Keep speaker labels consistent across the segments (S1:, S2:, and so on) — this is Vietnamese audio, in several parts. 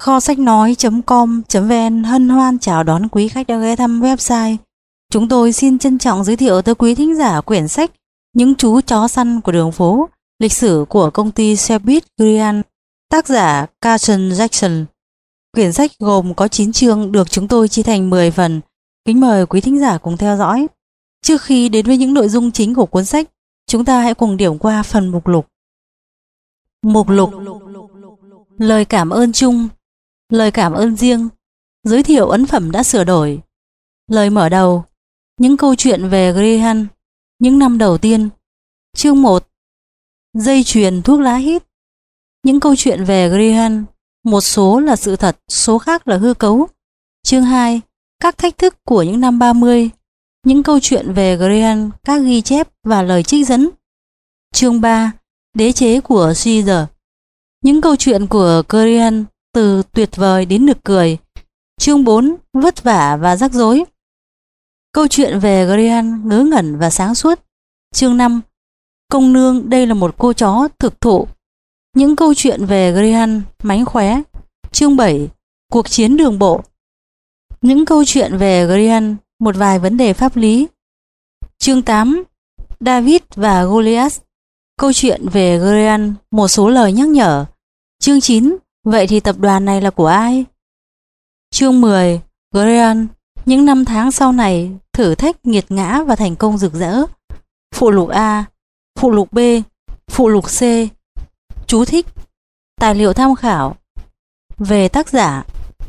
S1: Kho sách nói.com.vn hân hoan chào đón quý khách đã ghé thăm website. Chúng tôi xin trân trọng giới thiệu tới quý thính giả quyển sách Những chú chó săn của đường phố, lịch sử của công ty xe buýt Grian, tác giả Carson Jackson. Quyển sách gồm có 9 chương được chúng tôi chia thành 10 phần. Kính mời quý thính giả cùng theo dõi. Trước khi đến với những nội dung chính của cuốn sách, chúng ta hãy cùng điểm qua phần mục lục. Mục lục: lời cảm ơn chung, lời cảm ơn riêng, giới thiệu ấn phẩm đã sửa đổi. Lời mở đầu: những câu chuyện về Grihan, những năm đầu tiên. Chương 1: dây chuyền thuốc lá hít. Những câu chuyện về Grihan, một số là sự thật, số khác là hư cấu. Chương 2: các thách thức của những năm 30. Những câu chuyện về Grihan, các ghi chép và lời trích dẫn. Chương 3: đế chế của Caesar. Những câu chuyện của Grihan từ tuyệt vời đến nực cười. Chương 4: vất vả và rắc rối. Câu chuyện về Grihan ngớ ngẩn và sáng suốt. Chương 5: công nương, đây là một cô chó thực thụ. Những câu chuyện về Grihan mánh khóe. Chương 7: cuộc chiến đường bộ. Những câu chuyện về Grihan, một vài vấn đề pháp lý. Chương 8: David và Goliath. Câu chuyện về Grihan, một số lời nhắc nhở. Chương 9: vậy thì tập đoàn này là của ai? Chương 10: Grihan, những năm tháng sau này, thử thách nghiệt ngã và thành công rực rỡ. Phụ lục A, phụ lục B, phụ lục C. Chú thích: tài liệu tham khảo. Về tác giả.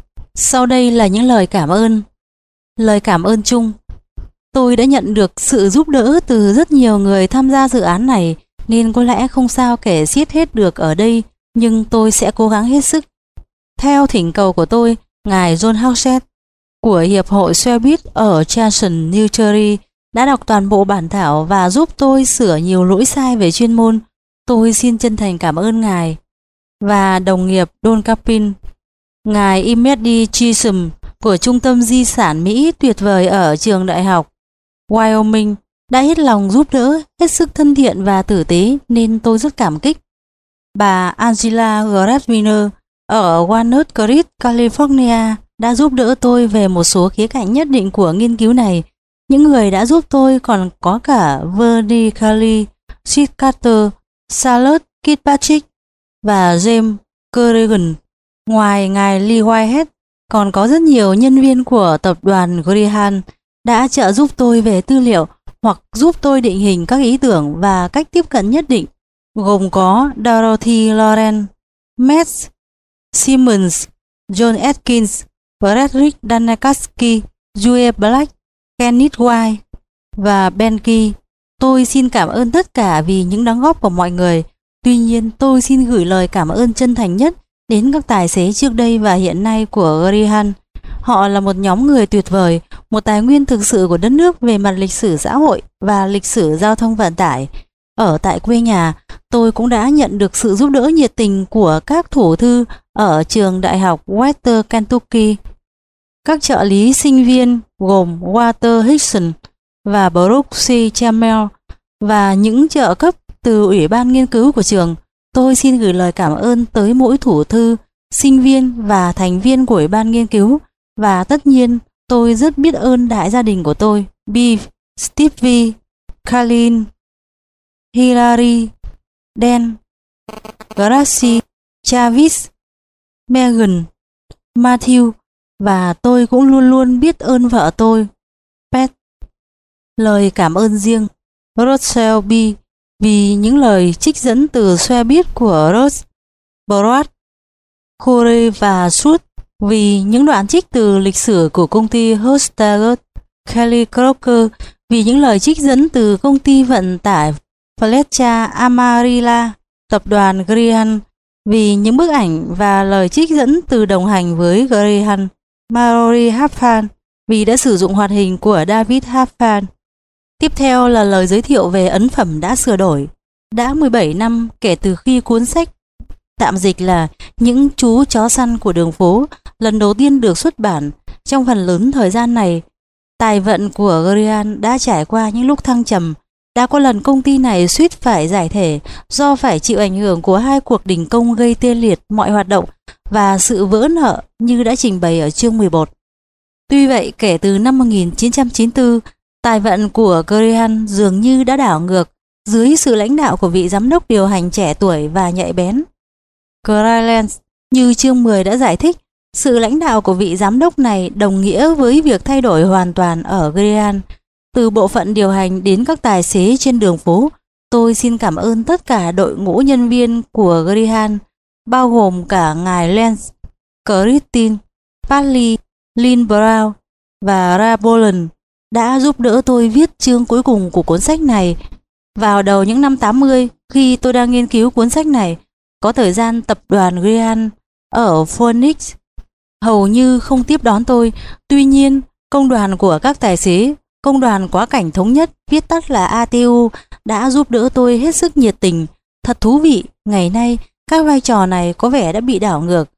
S1: Sau đây là những lời cảm ơn. Lời cảm ơn chung: tôi đã nhận được sự giúp đỡ từ rất nhiều người tham gia dự án này, nên có lẽ không sao kể xiết hết được ở đây, nhưng tôi sẽ cố gắng hết sức. Theo thỉnh cầu của tôi, ngài John Howsett của Hiệp hội xe buýt ở Charleston, New Jersey đã đọc toàn bộ bản thảo và giúp tôi sửa nhiều lỗi sai về chuyên môn. Tôi xin chân thành cảm ơn ngài. Và đồng nghiệp Don Capin, ngài Imedi Chisholm của Trung tâm Di sản Mỹ tuyệt vời ở trường đại học Wyoming đã hết lòng giúp đỡ, hết sức thân thiện và tử tế, nên tôi rất cảm kích. Bà Angela Graswiner ở Walnut Creek, California đã giúp đỡ tôi về một số khía cạnh nhất định của nghiên cứu này. Những người đã giúp tôi còn có cả Vernie Kelly, Sid Carter, Charlotte Kirkpatrick và James Corrigan. Ngoài ngài Lee Whitehead, còn có rất nhiều nhân viên của tập đoàn Grihan đã trợ giúp tôi về tư liệu hoặc giúp tôi định hình các ý tưởng và cách tiếp cận nhất định, gồm có Dorothy Loren, Matt Simmons, John Atkins, Frederick Danakaski, Joe Black, Kenneth White và Ben Key. Tôi xin cảm ơn tất cả vì những đóng góp của mọi người. Tuy nhiên, tôi xin gửi lời cảm ơn chân thành nhất đến các tài xế trước đây và hiện nay của Grihan. Họ là một nhóm người tuyệt vời, một tài nguyên thực sự của đất nước về mặt lịch sử xã hội và lịch sử giao thông vận tải. Ở tại quê nhà, tôi cũng đã nhận được sự giúp đỡ nhiệt tình của các thủ thư ở trường đại học Western Kentucky. Các trợ lý sinh viên gồm Walter Hickson và Brooke C. Chamel và những trợ cấp từ ủy ban nghiên cứu của trường. Tôi xin gửi lời cảm ơn tới mỗi thủ thư, sinh viên và thành viên của ủy ban nghiên cứu. Và tất nhiên, tôi rất biết ơn đại gia đình của tôi: Bev, Stevie, Colin, Hillary, Dan, Gracie, Travis, Megan, Matthew, và tôi cũng luôn luôn biết ơn vợ tôi, Pat. Lời cảm ơn riêng: Russell B. vì những lời trích dẫn từ xe buýt của Ross, Brad, Corey và Sud, vì những đoạn trích từ lịch sử của công ty Hostagard, Kelly Crocker vì những lời trích dẫn từ công ty vận tải Fletcher Amarilla, tập đoàn Grihan vì những bức ảnh và lời trích dẫn từ đồng hành với Grihan, Malory Harpan vì đã sử dụng hoạt hình của David Harpan. Tiếp theo là lời giới thiệu về ấn phẩm đã sửa đổi. Đã 17 năm kể từ khi cuốn sách, tạm dịch là Những chú chó săn của đường phố, lần đầu tiên được xuất bản. Trong phần lớn thời gian này, tài vận của Grihan đã trải qua những lúc thăng trầm. Đã có lần công ty này suýt phải giải thể do phải chịu ảnh hưởng của hai cuộc đình công gây tê liệt mọi hoạt động và sự vỡ nợ như đã trình bày ở chương 11. Tuy vậy, kể từ năm 1994, tài vận của Graham dường như đã đảo ngược dưới sự lãnh đạo của vị giám đốc điều hành trẻ tuổi và nhạy bén. Grayland, như chương 10 đã giải thích, sự lãnh đạo của vị giám đốc này đồng nghĩa với việc thay đổi hoàn toàn ở Graham. Từ bộ phận điều hành đến các tài xế trên đường phố, tôi xin cảm ơn tất cả đội ngũ nhân viên của Graham, bao gồm cả ngài Lance, Christine, Padley, Lynn Brown và Ra Boland đã giúp đỡ tôi viết chương cuối cùng của cuốn sách này. Vào đầu những năm 80, khi tôi đang nghiên cứu cuốn sách này, có thời gian tập đoàn Graham ở Phoenix hầu như không tiếp đón tôi. Tuy nhiên, công đoàn của các tài xế, công đoàn quá cảnh thống nhất, viết tắt là ATU, đã giúp đỡ tôi hết sức nhiệt tình. Thật thú vị, ngày nay các vai trò này có vẻ đã bị đảo ngược.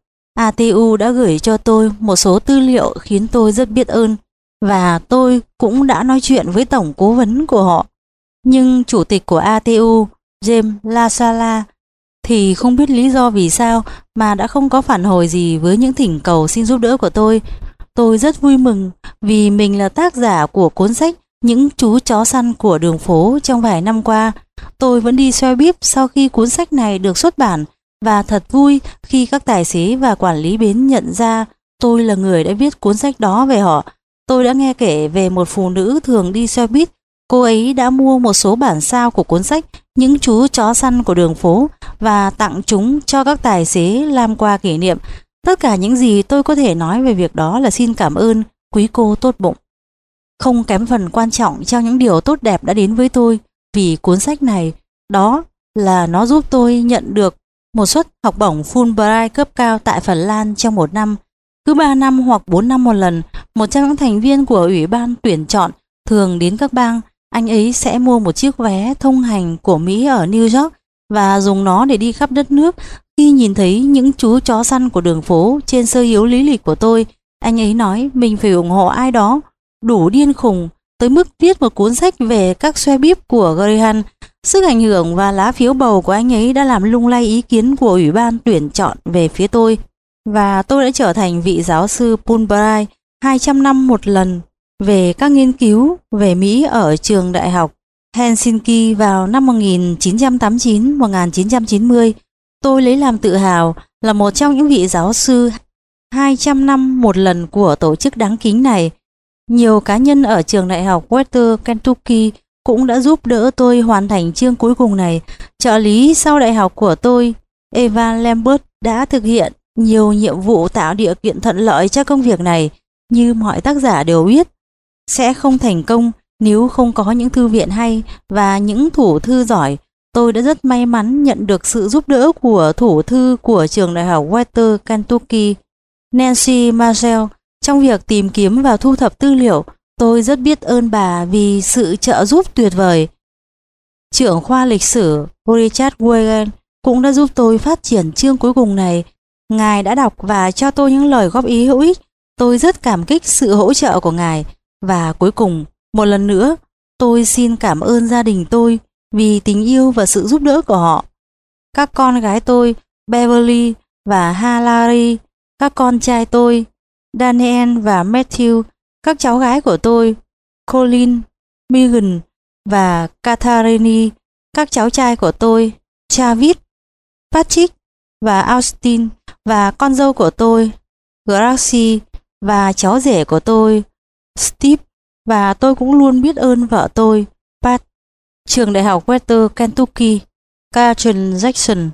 S1: ATU đã gửi cho tôi một số tư liệu khiến tôi rất biết ơn, và tôi cũng đã nói chuyện với tổng cố vấn của họ. Nhưng chủ tịch của ATU, James Lasala, thì không biết lý do vì sao mà đã không có phản hồi gì với những thỉnh cầu xin giúp đỡ của tôi. Tôi rất vui mừng vì mình là tác giả của cuốn sách Những chú chó săn của đường phố trong vài năm qua. Tôi vẫn đi xe buýt sau khi cuốn sách này được xuất bản, và thật vui khi các tài xế và quản lý bến nhận ra tôi là người đã viết cuốn sách đó về họ. Tôi đã nghe kể về một phụ nữ thường đi xe buýt. Cô ấy đã mua một số bản sao của cuốn sách Những chú chó săn của đường phố và tặng chúng cho các tài xế làm quà kỷ niệm. Tất cả những gì tôi có thể nói về việc đó là xin cảm ơn quý cô tốt bụng. Không kém phần quan trọng trong những điều tốt đẹp đã đến với tôi vì cuốn sách này, đó là nó giúp tôi nhận được một suất học bổng Fulbright cấp cao tại Phần Lan trong một năm. Cứ 3 năm hoặc 4 năm một lần, một trong những thành viên của ủy ban tuyển chọn thường đến các bang. Anh ấy sẽ mua một chiếc vé thông hành của Mỹ ở New York và dùng nó để đi khắp đất nước. Khi nhìn thấy những chú chó săn của đường phố trên sơ yếu lý lịch của tôi, anh ấy nói mình phải ủng hộ ai đó đủ điên khùng tới mức viết một cuốn sách về các xe buýt của Graham. Sức ảnh hưởng và lá phiếu bầu của anh ấy đã làm lung lay ý kiến của ủy ban tuyển chọn về phía tôi, và tôi đã trở thành vị giáo sư Fulbright 200 năm một lần về các nghiên cứu về Mỹ ở trường đại học Helsinki vào năm 1989-1990. Tôi lấy làm tự hào là một trong những vị giáo sư 200 năm một lần của tổ chức đáng kính này. Nhiều cá nhân ở trường đại học Western Kentucky cũng đã giúp đỡ tôi hoàn thành chương cuối cùng này. Trợ lý sau đại học của tôi, Evan Lambert, đã thực hiện nhiều nhiệm vụ tạo điều kiện thuận lợi cho công việc này. Như mọi tác giả đều biết, sẽ không thành công nếu không có những thư viện hay và những thủ thư giỏi. Tôi đã rất may mắn nhận được sự giúp đỡ của thủ thư của trường đại học Western Kentucky, Nancy Marshall, trong việc tìm kiếm và thu thập tư liệu. Tôi rất biết ơn bà vì sự trợ giúp tuyệt vời. Trưởng khoa lịch sử Richard Wagen cũng đã giúp tôi phát triển chương cuối cùng này. Ngài đã đọc và cho tôi những lời góp ý hữu ích. Tôi rất cảm kích sự hỗ trợ của Ngài. Và cuối cùng, một lần nữa, tôi xin cảm ơn gia đình tôi vì tình yêu và sự giúp đỡ của họ. Các con gái tôi, Beverly và Hillary, các con trai tôi, Daniel và Matthew, các cháu gái của tôi, Colin, Megan và Catherine, các cháu trai của tôi, Travis, Patrick và Austin, và con dâu của tôi, Gracie, và cháu rể của tôi, Steve, và tôi cũng luôn biết ơn vợ tôi, Pat. Trường đại học Western Kentucky, Carlton Jackson.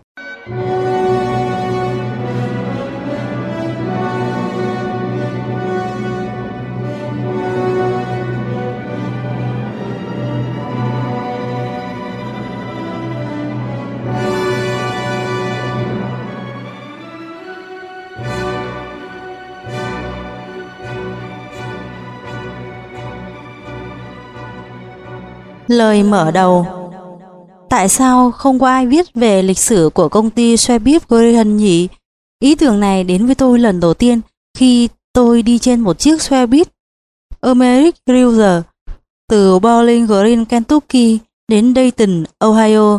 S1: Lời mở đầu. Tại sao không có ai viết về lịch sử của công ty xe buýt Graham nhỉ? Ý tưởng này đến với tôi lần đầu tiên khi tôi đi trên một chiếc xe buýt American Cruiser từ Bowling Green, Kentucky đến Dayton, Ohio.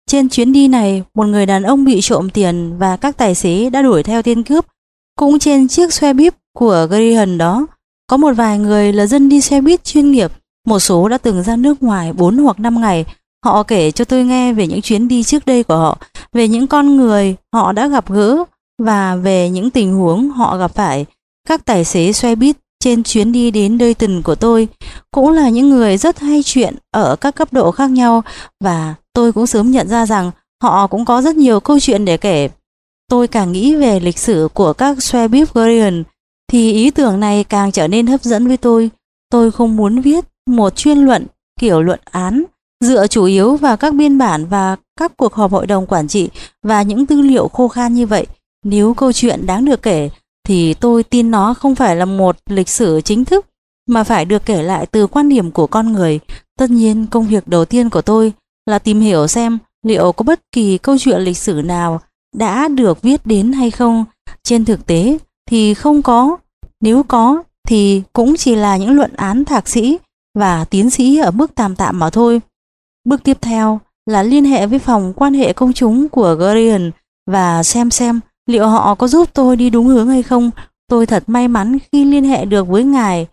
S1: Trên chuyến đi này, một người đàn ông bị trộm tiền và các tài xế đã đuổi theo tên cướp. Cũng trên chiếc xe buýt của Greyhound đó, có một vài người là dân đi xe buýt chuyên nghiệp, một số đã từng ra nước ngoài 4 hoặc 5 ngày. Họ kể cho tôi nghe về những chuyến đi trước đây của họ, về những con người họ đã gặp gỡ và về những tình huống họ gặp phải. Các tài xế xe buýt trên chuyến đi đến Dayton của tôi cũng là những người rất hay chuyện ở các cấp độ khác nhau, và tôi cũng sớm nhận ra rằng họ cũng có rất nhiều câu chuyện để kể. Tôi càng nghĩ về lịch sử của các xe buýt Greyhound thì ý tưởng này càng trở nên hấp dẫn với tôi. Tôi không muốn viết một chuyên luận kiểu luận án dựa chủ yếu vào các biên bản và các cuộc họp hội đồng quản trị và những tư liệu khô khan như vậy. Nếu câu chuyện đáng được kể thì tôi tin nó không phải là một lịch sử chính thức mà phải được kể lại từ quan điểm của con người. Tất nhiên, công việc đầu tiên của tôi là tìm hiểu xem liệu có bất kỳ câu chuyện lịch sử nào đã được viết đến hay không. Trên thực tế thì không có, nếu có thì cũng chỉ là những luận án thạc sĩ và tiến sĩ ở mức tạm tạm mà thôi. Bước tiếp theo là liên hệ với phòng quan hệ công chúng của Greyhound và xem liệu họ có giúp tôi đi đúng hướng hay không. Tôi thật may mắn khi liên hệ được với ngài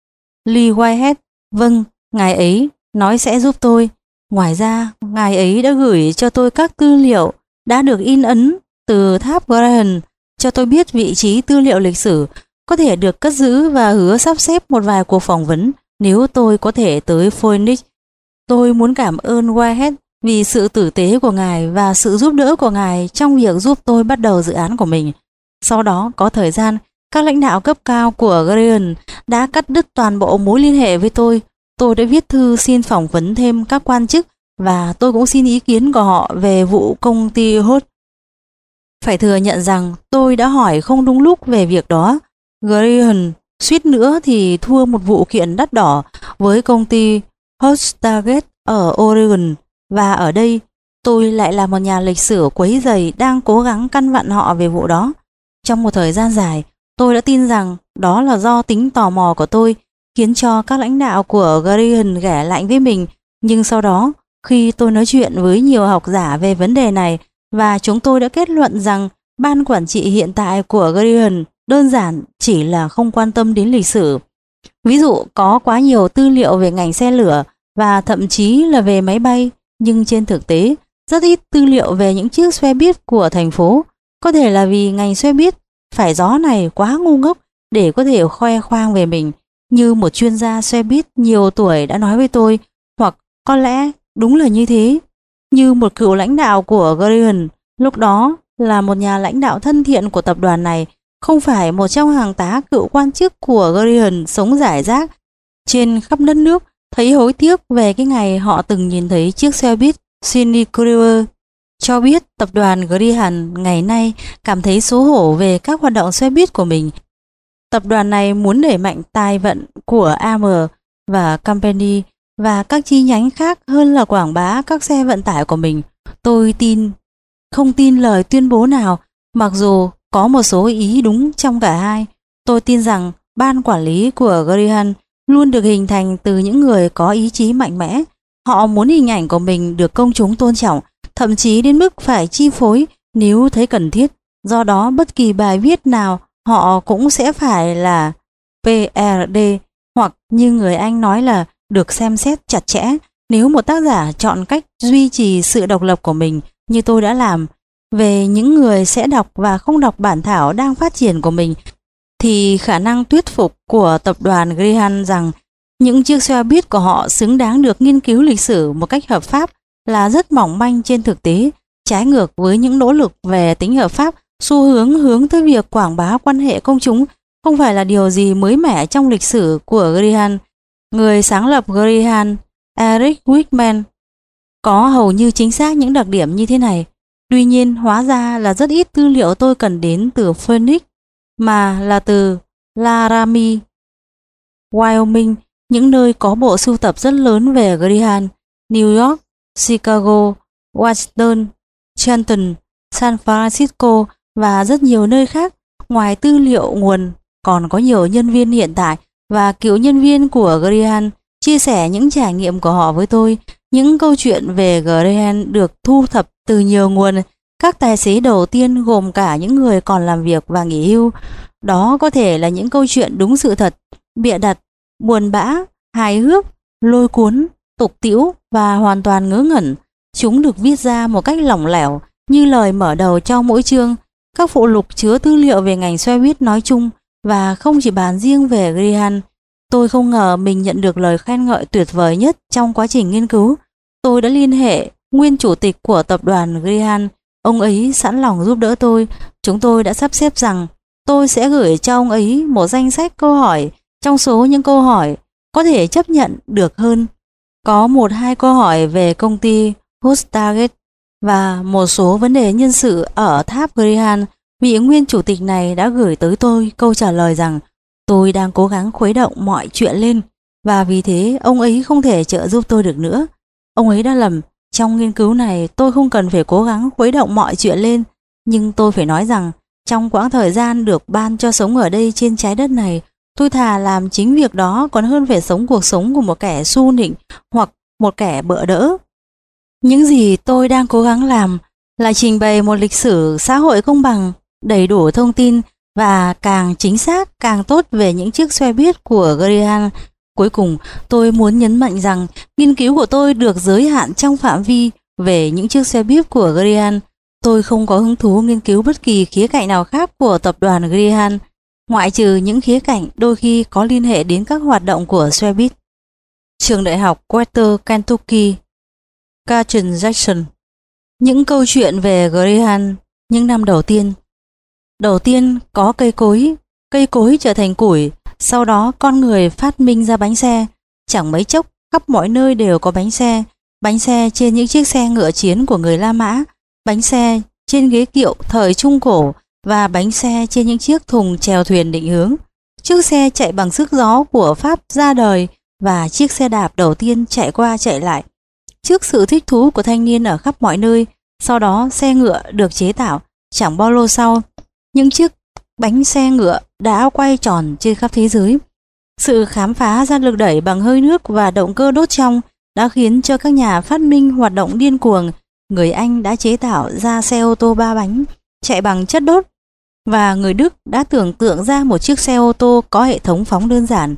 S1: Lee Whitehead. Vâng, ngài ấy nói sẽ giúp tôi. Ngoài ra, ngài ấy đã gửi cho tôi các tư liệu đã được in ấn từ tháp Greyhound, cho tôi biết vị trí tư liệu lịch sử có thể được cất giữ và hứa sắp xếp một vài cuộc phỏng vấn nếu tôi có thể tới Phoenix. Tôi muốn cảm ơn Whitehead vì sự tử tế của ngài và sự giúp đỡ của ngài trong việc giúp tôi bắt đầu dự án của mình. Sau đó có thời gian, các lãnh đạo cấp cao của Greyhound đã cắt đứt toàn bộ mối liên hệ với tôi. Tôi đã viết thư xin phỏng vấn thêm các quan chức và tôi cũng xin ý kiến của họ về vụ công ty Hot. Phải thừa nhận rằng tôi đã hỏi không đúng lúc về việc đó. Greyhound suýt nữa thì thua một vụ kiện đắt đỏ với công ty Hostarget ở Oregon, và ở đây tôi lại là một nhà lịch sử quấy rầy đang cố gắng căn vặn họ về vụ đó. Trong một thời gian dài, tôi đã tin rằng đó là do tính tò mò của tôi khiến cho các lãnh đạo của Greyhound ghẻ lạnh với mình, nhưng sau đó khi tôi nói chuyện với nhiều học giả về vấn đề này và chúng tôi đã kết luận rằng ban quản trị hiện tại của Greyhound đơn giản chỉ là không quan tâm đến lịch sử. Ví dụ có quá nhiều tư liệu về ngành xe lửa và thậm chí là về máy bay, nhưng trên thực tế rất ít tư liệu về những chiếc xe buýt của thành phố. Có thể là vì ngành xe buýt phải gió này quá ngu ngốc để có thể khoe khoang về mình, như một chuyên gia xe buýt nhiều tuổi đã nói với tôi, hoặc có lẽ đúng là như thế. Như một cựu lãnh đạo của Greyhound, lúc đó là một nhà lãnh đạo thân thiện của tập đoàn này, không phải một trong hàng tá cựu quan chức của Greyhound sống rải rác trên khắp đất nước, thấy hối tiếc về cái ngày họ từng nhìn thấy chiếc xe buýt Cindy Cruiser, cho biết tập đoàn Greyhound ngày nay cảm thấy xấu hổ về các hoạt động xe buýt của mình. Tập đoàn này muốn đẩy mạnh tài vận của AM và Company và các chi nhánh khác hơn là quảng bá các xe vận tải của mình. Tôi không tin lời tuyên bố nào, mặc dù có một số ý đúng trong cả hai. Tôi tin rằng ban quản lý của Greyhound luôn được hình thành từ những người có ý chí mạnh mẽ. Họ muốn hình ảnh của mình được công chúng tôn trọng, thậm chí đến mức phải chi phối nếu thấy cần thiết. Do đó bất kỳ bài viết nào họ cũng sẽ phải là PRD, hoặc như người Anh nói là được xem xét chặt chẽ. Nếu một tác giả chọn cách duy trì sự độc lập của mình như tôi đã làm, về những người sẽ đọc và không đọc bản thảo đang phát triển của mình, thì khả năng thuyết phục của tập đoàn Greyhound rằng những chiếc xe buýt của họ xứng đáng được nghiên cứu lịch sử một cách hợp pháp là rất mỏng manh. Trên thực tế, trái ngược với những nỗ lực về tính hợp pháp, xu hướng tới việc quảng bá quan hệ công chúng không phải là điều gì mới mẻ trong lịch sử của Greyhound. Người sáng lập Greyhound, Eric Wickman, có hầu như chính xác những đặc điểm như thế này. Tuy nhiên, hóa ra là rất ít tư liệu tôi cần đến từ Phoenix, mà là từ Laramie, Wyoming, những nơi có bộ sưu tập rất lớn về Greyhound, New York, Chicago, Washington, Trenton, San Francisco và rất nhiều nơi khác. Ngoài tư liệu nguồn, còn có nhiều nhân viên hiện tại và cựu nhân viên của Greyhound chia sẻ những trải nghiệm của họ với tôi. Những câu chuyện về Greyhound được thu thập từ nhiều nguồn. Các tài xế đầu tiên gồm cả những người còn làm việc và nghỉ hưu. Đó có thể là những câu chuyện đúng sự thật, bịa đặt, buồn bã, hài hước, lôi cuốn, tục tĩu và hoàn toàn ngớ ngẩn. Chúng được viết ra một cách lỏng lẻo như lời mở đầu cho mỗi chương. Các phụ lục chứa tư liệu về ngành xe buýt nói chung và không chỉ bàn riêng về Greyhound. Tôi không ngờ mình nhận được lời khen ngợi tuyệt vời nhất trong quá trình nghiên cứu. Tôi đã liên hệ nguyên chủ tịch của tập đoàn Greyhound. Ông ấy sẵn lòng giúp đỡ tôi. Chúng tôi đã sắp xếp rằng tôi sẽ gửi cho ông ấy một danh sách câu hỏi trong số những câu hỏi có thể chấp nhận được hơn. Có 1-2 câu hỏi về công ty Hustarget và một số vấn đề nhân sự ở tháp Greyhound. Vị nguyên chủ tịch này đã gửi tới tôi câu trả lời rằng tôi đang cố gắng khuấy động mọi chuyện lên và vì thế ông ấy không thể trợ giúp tôi được nữa. Ông ấy đã lầm. Trong nghiên cứu này tôi không cần phải cố gắng khuấy động mọi chuyện lên, nhưng tôi phải nói rằng trong quãng thời gian được ban cho sống ở đây trên trái đất này, tôi thà làm chính việc đó còn hơn phải sống cuộc sống của một kẻ su nịnh hoặc một kẻ bợ đỡ. Những gì tôi đang cố gắng làm là trình bày một lịch sử xã hội công bằng, đầy đủ thông tin và càng chính xác càng tốt về những chiếc xe buýt của Greyhound. Cuối cùng, tôi muốn nhấn mạnh rằng nghiên cứu của tôi được giới hạn trong phạm vi về những chiếc xe buýt của Greyhound. Tôi không có hứng thú nghiên cứu bất kỳ khía cạnh nào khác của tập đoàn Greyhound, ngoại trừ những khía cạnh đôi khi có liên hệ đến các hoạt động của xe buýt. Trường đại học Western Kentucky, Carson Jackson. Những câu chuyện về Greyhound những năm đầu tiên. Đầu tiên có cây cối trở thành củi, sau đó con người phát minh ra bánh xe. Chẳng mấy chốc khắp mọi nơi đều có bánh xe trên những chiếc xe ngựa chiến của người La Mã, bánh xe trên ghế kiệu thời Trung Cổ và bánh xe trên những chiếc thùng chèo thuyền định hướng. Chiếc xe chạy bằng sức gió của Pháp ra đời và chiếc xe đạp đầu tiên chạy qua chạy lại. Trước sự thích thú của thanh niên ở khắp mọi nơi, sau đó xe ngựa được chế tạo. Chẳng bao lâu sau, những chiếc bánh xe ngựa đã quay tròn trên khắp thế giới. Sự khám phá ra lực đẩy bằng hơi nước và động cơ đốt trong đã khiến cho các nhà phát minh hoạt động điên cuồng. Người Anh đã chế tạo ra xe ô tô 3 bánh chạy bằng chất đốt và người Đức đã tưởng tượng ra một chiếc xe ô tô có hệ thống phóng đơn giản.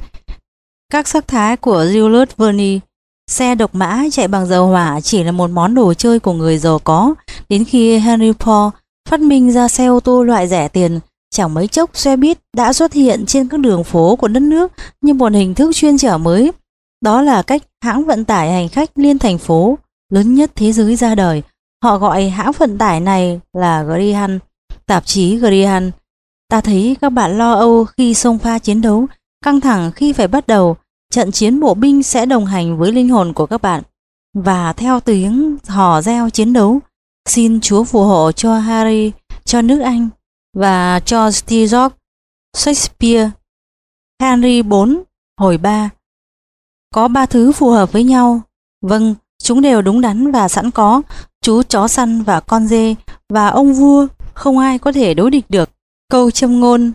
S1: Các sắc thái của Jules Verne, xe độc mã chạy bằng dầu hỏa chỉ là một món đồ chơi của người giàu có, đến khi Henry Ford phát minh ra xe ô tô loại rẻ tiền. Chẳng mấy chốc xe buýt đã xuất hiện trên các đường phố của đất nước như một hình thức chuyên chở mới. Đó là cách hãng vận tải hành khách liên thành phố lớn nhất thế giới ra đời. Họ gọi hãng vận tải này là Greyhound. Tạp chí Greyhound. Ta thấy các bạn lo âu khi xông pha chiến đấu, căng thẳng khi phải bắt đầu. Trận chiến bộ binh sẽ đồng hành với linh hồn của các bạn. Và theo tiếng hò reo chiến đấu, xin Chúa phù hộ cho Harry, cho nước Anh và cho George Shakespeare. Henry IV hồi 3. Có 3 thứ phù hợp với nhau. Vâng, chúng đều đúng đắn và sẵn có. Chú chó săn và con dê và ông vua, không ai có thể đối địch được. Câu châm ngôn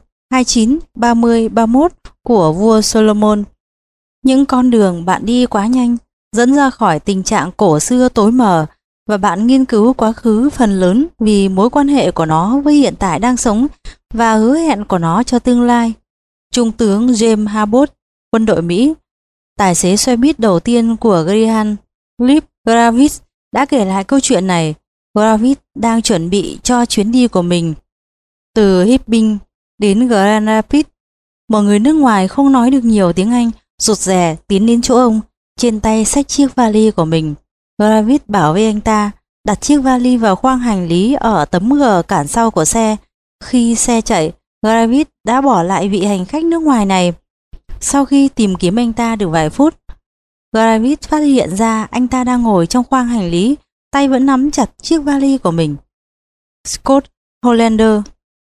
S1: 29-30-31 của vua Solomon. Những con đường bạn đi quá nhanh dẫn ra khỏi tình trạng cổ xưa tối mờ, và bạn nghiên cứu quá khứ phần lớn vì mối quan hệ của nó với hiện tại đang sống và hứa hẹn của nó cho tương lai. Trung tướng James Abbott, quân đội Mỹ, tài xế xe buýt đầu tiên của Greyhound, Philip Gravis, đã kể lại câu chuyện này. Gravis đang chuẩn bị cho chuyến đi của mình từ Hibbing đến Grand Rapids. Một người nước ngoài không nói được nhiều tiếng Anh rụt rè tiến đến chỗ ông, trên tay xách chiếc vali của mình. Gravis bảo với anh ta đặt chiếc vali vào khoang hành lý ở tấm gờ cản sau của xe. Khi xe chạy, Gravis đã bỏ lại vị hành khách nước ngoài này. Sau khi tìm kiếm anh ta được vài phút, Gravis phát hiện ra anh ta đang ngồi trong khoang hành lý, tay vẫn nắm chặt chiếc vali của mình. Scott Hollander,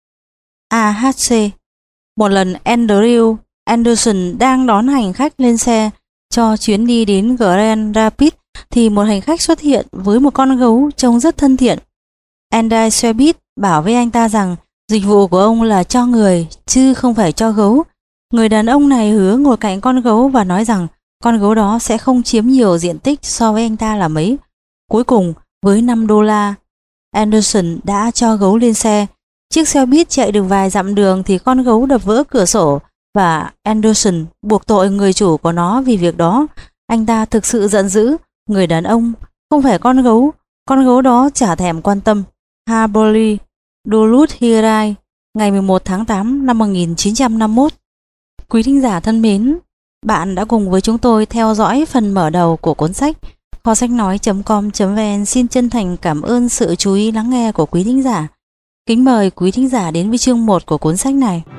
S1: AHC. Một lần Andrew Anderson đang đón hành khách lên xe cho chuyến đi đến Grand Rapids thì một hành khách xuất hiện với một con gấu trông rất thân thiện. Andy xe buýt bảo với anh ta rằng dịch vụ của ông là cho người chứ không phải cho gấu. Người đàn ông này hứa ngồi cạnh con gấu và nói rằng con gấu đó sẽ không chiếm nhiều diện tích so với anh ta là mấy. Cuối cùng, với $5, Anderson đã cho gấu lên xe. Chiếc xe buýt chạy được vài dặm đường thì con gấu đập vỡ cửa sổ và Anderson buộc tội người chủ của nó vì việc đó. Anh ta thực sự giận dữ, người đàn ông, không phải con gấu đó chả thèm quan tâm. Harborly, Duluth Hirai, ngày 11 tháng 8 năm 1951. Quý thính giả thân mến, bạn đã cùng với chúng tôi theo dõi phần mở đầu của cuốn sách. Kho sách nói.com.vn xin chân thành cảm ơn sự chú ý lắng nghe của quý thính giả. Kính mời quý thính giả đến với chương 1 của cuốn sách này.